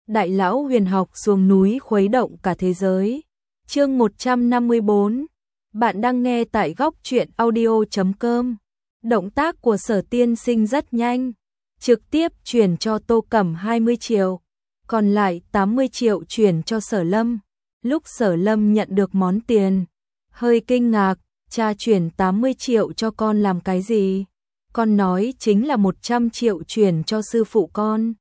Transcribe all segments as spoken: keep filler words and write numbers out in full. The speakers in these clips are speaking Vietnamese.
đại lão huyền học xuống núi khuấy động cả thế giới. Chương một trăm năm mươi bốn. Bạn đang nghe tại góc truyện audio chấm com. Động tác của Sở tiên sinh rất nhanh, trực tiếp chuyển cho Tô Cẩm hai mươi triệu, còn lại tám mươi triệu chuyển cho Sở Lâm. Lúc Sở Lâm nhận được món tiền, hơi kinh ngạc, cha chuyển tám mươi triệu cho con làm cái gì? Con nói chính là một trăm triệu chuyển cho sư phụ con.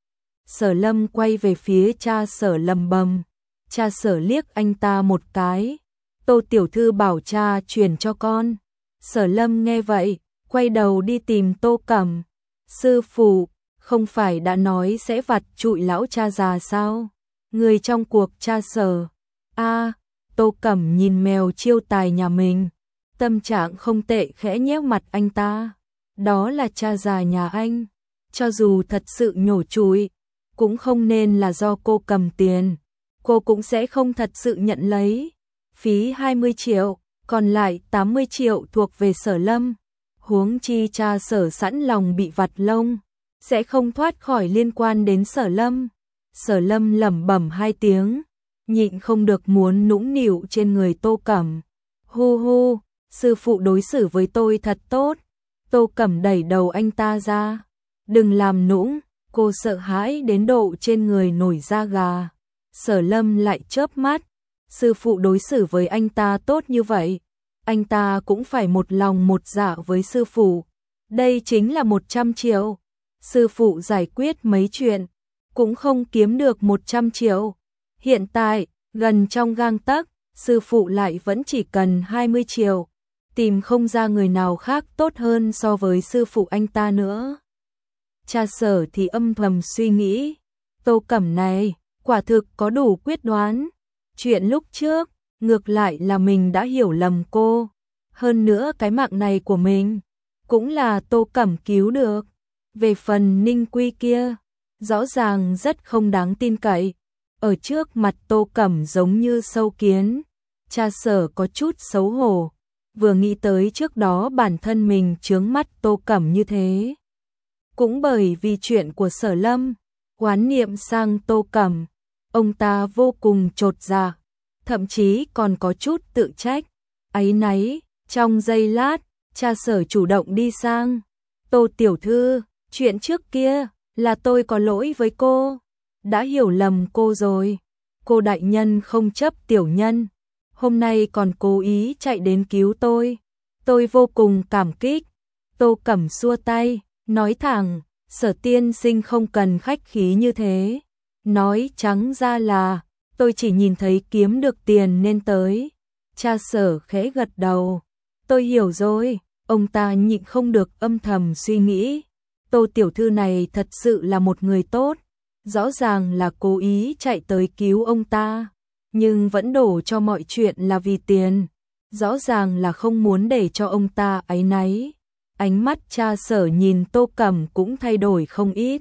Sở Lâm quay về phía cha Sở lầm bầm, cha Sở liếc anh ta một cái, Tô tiểu thư bảo cha chuyển cho con. Sở Lâm nghe vậy, quay đầu đi tìm Tô Cẩm. Sư phụ, không phải đã nói sẽ vặt trụi lão cha già sao? Người trong cuộc cha Sở. A, Tô Cẩm nhìn mèo chiêu tài nhà mình, tâm trạng không tệ, khẽ nhéo mặt anh ta. Đó là cha già nhà anh, cho dù thật sự nhổ trụi, cũng không nên là do cô cầm tiền, cô cũng sẽ không thật sự nhận lấy. Phí hai mươi triệu, còn lại tám mươi triệu thuộc về Sở Lâm. Huống chi cha Sở sẵn lòng bị vặt lông, sẽ không thoát khỏi liên quan đến Sở Lâm. Sở Lâm lẩm bẩm hai tiếng, nhịn không được muốn nũng nịu trên người Tô Cẩm. Hu hu, sư phụ đối xử với tôi thật tốt. Tô Cẩm đẩy đầu anh ta ra. Đừng làm nũng, cô sợ hãi đến độ trên người nổi da gà. Sở Lâm lại chớp mắt, sư phụ đối xử với anh ta tốt như vậy, anh ta cũng phải một lòng một dạ với sư phụ. Đây chính là một trăm triệu. Sư phụ giải quyết mấy chuyện, cũng không kiếm được một trăm triệu. Hiện tại, gần trong gang tấc, sư phụ lại vẫn chỉ cần hai mươi triệu. Tìm không ra người nào khác tốt hơn so với sư phụ anh ta nữa. Cha Sở thì âm thầm suy nghĩ, Tô Cẩm này, quả thực có đủ quyết đoán. Chuyện lúc trước, ngược lại là mình đã hiểu lầm cô. Hơn nữa cái mạng này của mình, cũng là Tô Cẩm cứu được. Về phần Ninh Quy kia, rõ ràng rất không đáng tin cậy. Ở trước mặt Tô Cẩm giống như sâu kiến. Cha Sở có chút xấu hổ, vừa nghĩ tới trước đó bản thân mình chướng mắt Tô Cẩm như thế. Cũng bởi vì chuyện của Sở Lâm, oán niệm sang Tô Cẩm, ông ta vô cùng chột dạ, thậm chí còn có chút tự trách, áy náy. Trong giây lát, cha Sở chủ động đi sang. Tô tiểu thư, chuyện trước kia là tôi có lỗi với cô, đã hiểu lầm cô rồi. Cô đại nhân không chấp tiểu nhân, hôm nay còn cố ý chạy đến cứu tôi, tôi vô cùng cảm kích. Tô Cẩm xua tay, nói thẳng, Sở tiên sinh không cần khách khí như thế. Nói trắng ra là, tôi chỉ nhìn thấy kiếm được tiền nên tới. Cha Sở khẽ gật đầu, tôi hiểu rồi. Ông ta nhịn không được âm thầm suy nghĩ, Tô tiểu thư này thật sự là một người tốt. Rõ ràng là cố ý chạy tới cứu ông ta, nhưng vẫn đổ cho mọi chuyện là vì tiền. Rõ ràng là không muốn để cho ông ta áy náy. Ánh mắt cha Sở nhìn Tô Cẩm cũng thay đổi không ít.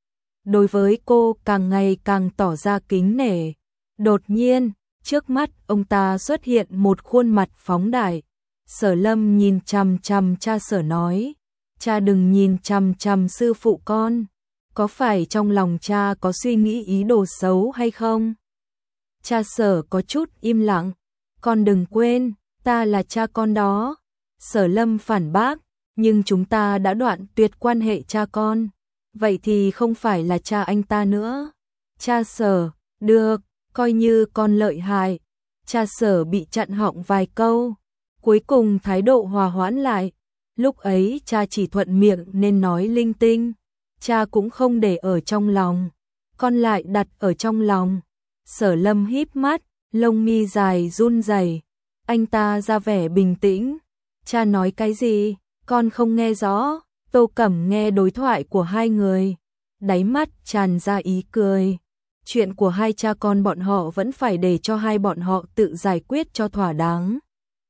Đối với cô càng ngày càng tỏ ra kính nể. Đột nhiên, trước mắt ông ta xuất hiện một khuôn mặt phóng đại. Sở Lâm nhìn chằm chằm cha Sở nói, cha đừng nhìn chằm chằm sư phụ con. Có phải trong lòng cha có suy nghĩ ý đồ xấu hay không? Cha Sở có chút im lặng, con đừng quên, ta là cha con đó. Sở Lâm phản bác, nhưng chúng ta đã đoạn tuyệt quan hệ cha con, vậy thì không phải là cha anh ta nữa. Cha Sở, được, coi như con lợi hại. Cha Sở bị chặn họng vài câu, cuối cùng thái độ hòa hoãn lại. Lúc ấy cha chỉ thuận miệng nên nói linh tinh, cha cũng không để ở trong lòng, con lại đặt ở trong lòng. Sở Lâm híp mắt, lông mi dài run rẩy, anh ta ra vẻ bình tĩnh. Cha nói cái gì? Con không nghe rõ. Tô Cẩm nghe đối thoại của hai người, đáy mắt tràn ra ý cười. Chuyện của hai cha con bọn họ vẫn phải để cho hai bọn họ tự giải quyết cho thỏa đáng.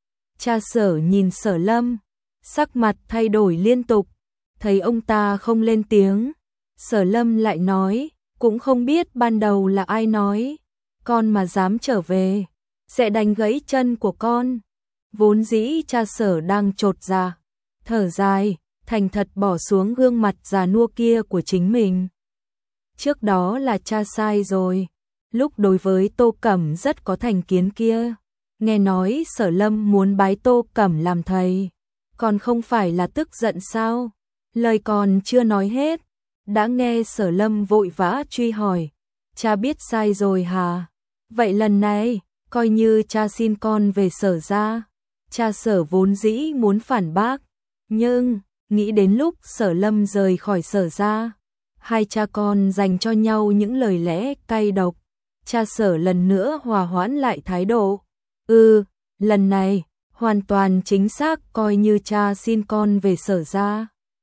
Cha Sở nhìn Sở Lâm, sắc mặt thay đổi liên tục, thấy ông ta không lên tiếng. Sở Lâm lại nói, cũng không biết ban đầu là ai nói, con mà dám trở về, sẽ đánh gãy chân của con. Vốn dĩ cha Sở đang chột dạ, thở dài, thành thật bỏ xuống gương mặt già nua kia của chính mình. Trước đó là cha sai rồi. Lúc đối với Tô Cẩm rất có thành kiến kia. Nghe nói Sở Lâm muốn bái Tô Cẩm làm thầy. Còn không phải là tức giận sao? Lời còn chưa nói hết. Đã nghe Sở Lâm vội vã truy hỏi. Cha biết sai rồi hả? Vậy lần này, coi như cha xin con về Sở ra. Cha Sở vốn dĩ muốn phản bác. Nhưng, nghĩ đến lúc Sở Lâm rời khỏi Sở ra. Hai cha con dành cho nhau những lời lẽ cay độc. Cha Sở lần nữa hòa hoãn lại thái độ. Ừ, lần này, hoàn toàn chính xác coi như cha xin con về Sở ra.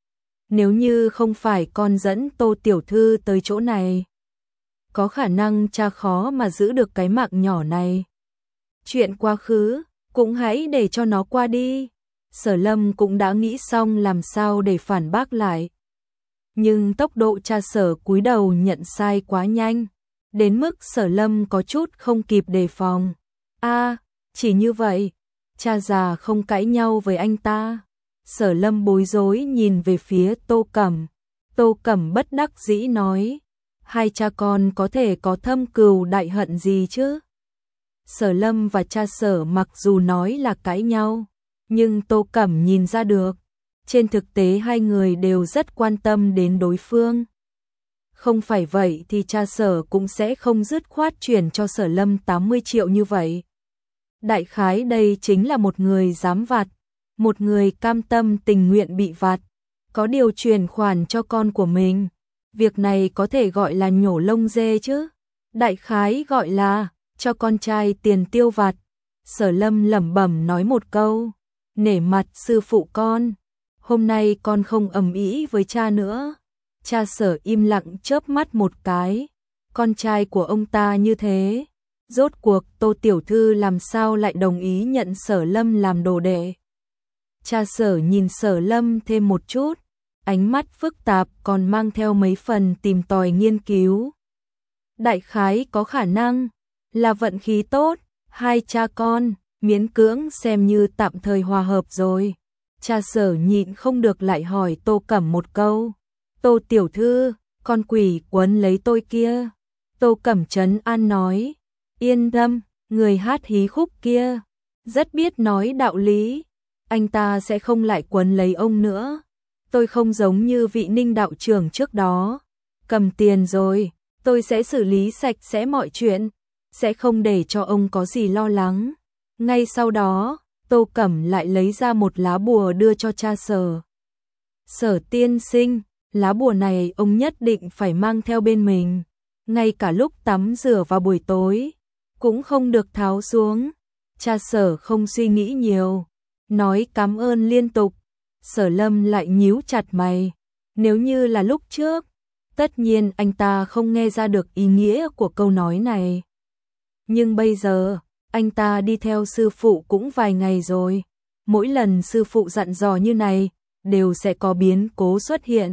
Nếu như không phải con dẫn Tô tiểu thư tới chỗ này, có khả năng cha khó mà giữ được cái mạng nhỏ này. Chuyện quá khứ, cũng hãy để cho nó qua đi. Sở Lâm cũng đã nghĩ xong làm sao để phản bác lại. Nhưng tốc độ cha Sở cúi đầu nhận sai quá nhanh, đến mức Sở Lâm có chút không kịp đề phòng. A, chỉ như vậy, cha già không cãi nhau với anh ta. Sở Lâm bối rối nhìn về phía Tô Cẩm. Tô Cẩm bất đắc dĩ nói, hai cha con có thể có thâm cừu đại hận gì chứ? Sở Lâm và cha Sở mặc dù nói là cãi nhau, nhưng Tô Cẩm nhìn ra được, trên thực tế hai người đều rất quan tâm đến đối phương. Không phải vậy thì cha Sở cũng sẽ không dứt khoát chuyển cho Sở Lâm tám mươi triệu như vậy. Đại khái đây chính là một người dám vặt, một người cam tâm tình nguyện bị vặt, có điều chuyển khoản cho con của mình. Việc này có thể gọi là nhổ lông dê chứ. Đại khái gọi là cho con trai tiền tiêu vặt. Sở Lâm lẩm bẩm nói một câu, nể mặt sư phụ con, hôm nay con không ầm ĩ với cha nữa. Cha Sở im lặng chớp mắt một cái, con trai của ông ta như thế, rốt cuộc Tô tiểu thư làm sao lại đồng ý nhận Sở Lâm làm đồ đệ. Cha Sở nhìn Sở Lâm thêm một chút, ánh mắt phức tạp còn mang theo mấy phần tìm tòi nghiên cứu. Đại khái có khả năng là vận khí tốt, hai cha con miễn cưỡng xem như tạm thời hòa hợp rồi. Cha Sở nhịn không được lại hỏi Tô Cẩm một câu, Tô tiểu thư, con quỷ quấn lấy tôi kia. Tô Cẩm trấn an nói, yên tâm, người hát hí khúc kia rất biết nói đạo lý, anh ta sẽ không lại quấn lấy ông nữa. Tôi không giống như vị Ninh đạo trưởng trước đó, cầm tiền rồi, tôi sẽ xử lý sạch sẽ mọi chuyện, sẽ không để cho ông có gì lo lắng. Ngay sau đó, Tô Cẩm lại lấy ra một lá bùa đưa cho cha Sở. Sở tiên sinh, lá bùa này ông nhất định phải mang theo bên mình, ngay cả lúc tắm rửa vào buổi tối, cũng không được tháo xuống. Cha Sở không suy nghĩ nhiều, nói cảm ơn liên tục. Sở Lâm lại nhíu chặt mày, nếu như là lúc trước, tất nhiên anh ta không nghe ra được ý nghĩa của câu nói này. Nhưng bây giờ, anh ta đi theo sư phụ cũng vài ngày rồi, mỗi lần sư phụ dặn dò như này, đều sẽ có biến cố xuất hiện.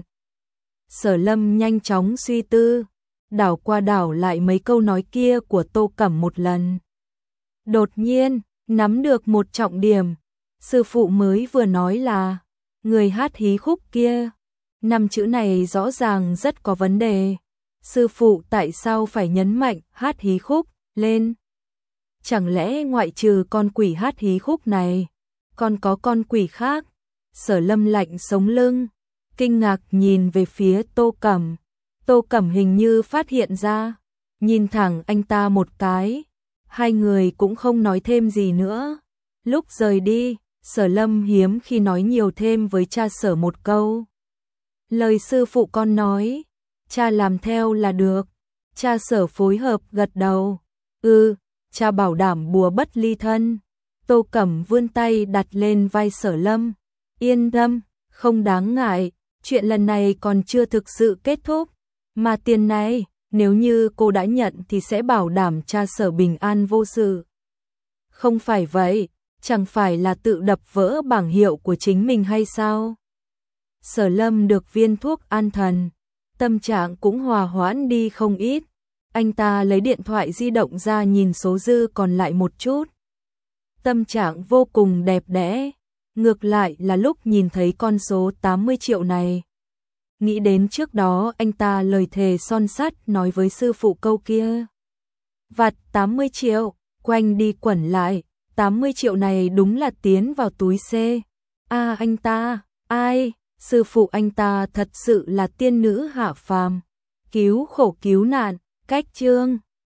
Sở Lâm nhanh chóng suy tư, đảo qua đảo lại mấy câu nói kia của Tô Cẩm một lần. Đột nhiên, nắm được một trọng điểm, sư phụ mới vừa nói là người hát hí khúc kia. Năm chữ này rõ ràng rất có vấn đề. Sư phụ tại sao phải nhấn mạnh hát hí khúc lên? Chẳng lẽ ngoại trừ con quỷ hát hí khúc này, còn có con quỷ khác? Sở Lâm lạnh sống lưng, kinh ngạc nhìn về phía Tô Cẩm. Tô Cẩm hình như phát hiện ra, nhìn thẳng anh ta một cái. Hai người cũng không nói thêm gì nữa. Lúc rời đi, Sở Lâm hiếm khi nói nhiều thêm với cha Sở một câu. Lời sư phụ con nói, cha làm theo là được. Cha Sở phối hợp gật đầu. Ừ, cha bảo đảm bùa bất ly thân. Tô Cẩm vươn tay đặt lên vai Sở Lâm. Yên tâm, không đáng ngại, chuyện lần này còn chưa thực sự kết thúc. Mà tiền này, nếu như cô đã nhận thì sẽ bảo đảm cha Sở bình an vô sự. Không phải vậy, chẳng phải là tự đập vỡ bảng hiệu của chính mình hay sao? Sở Lâm được viên thuốc an thần, tâm trạng cũng hòa hoãn đi không ít. Anh ta lấy điện thoại di động ra nhìn số dư còn lại một chút. Tâm trạng vô cùng đẹp đẽ, ngược lại là lúc nhìn thấy con số tám mươi triệu này. nghĩ đến trước đó anh ta lời thề son sắt nói với sư phụ câu kia. Vặt tám mươi triệu, quanh đi quẩn lại, tám mươi triệu này đúng là tiến vào túi C. À anh ta, ai, sư phụ anh ta thật sự là tiên nữ hạ phàm, cứu khổ cứu nạn, cách chương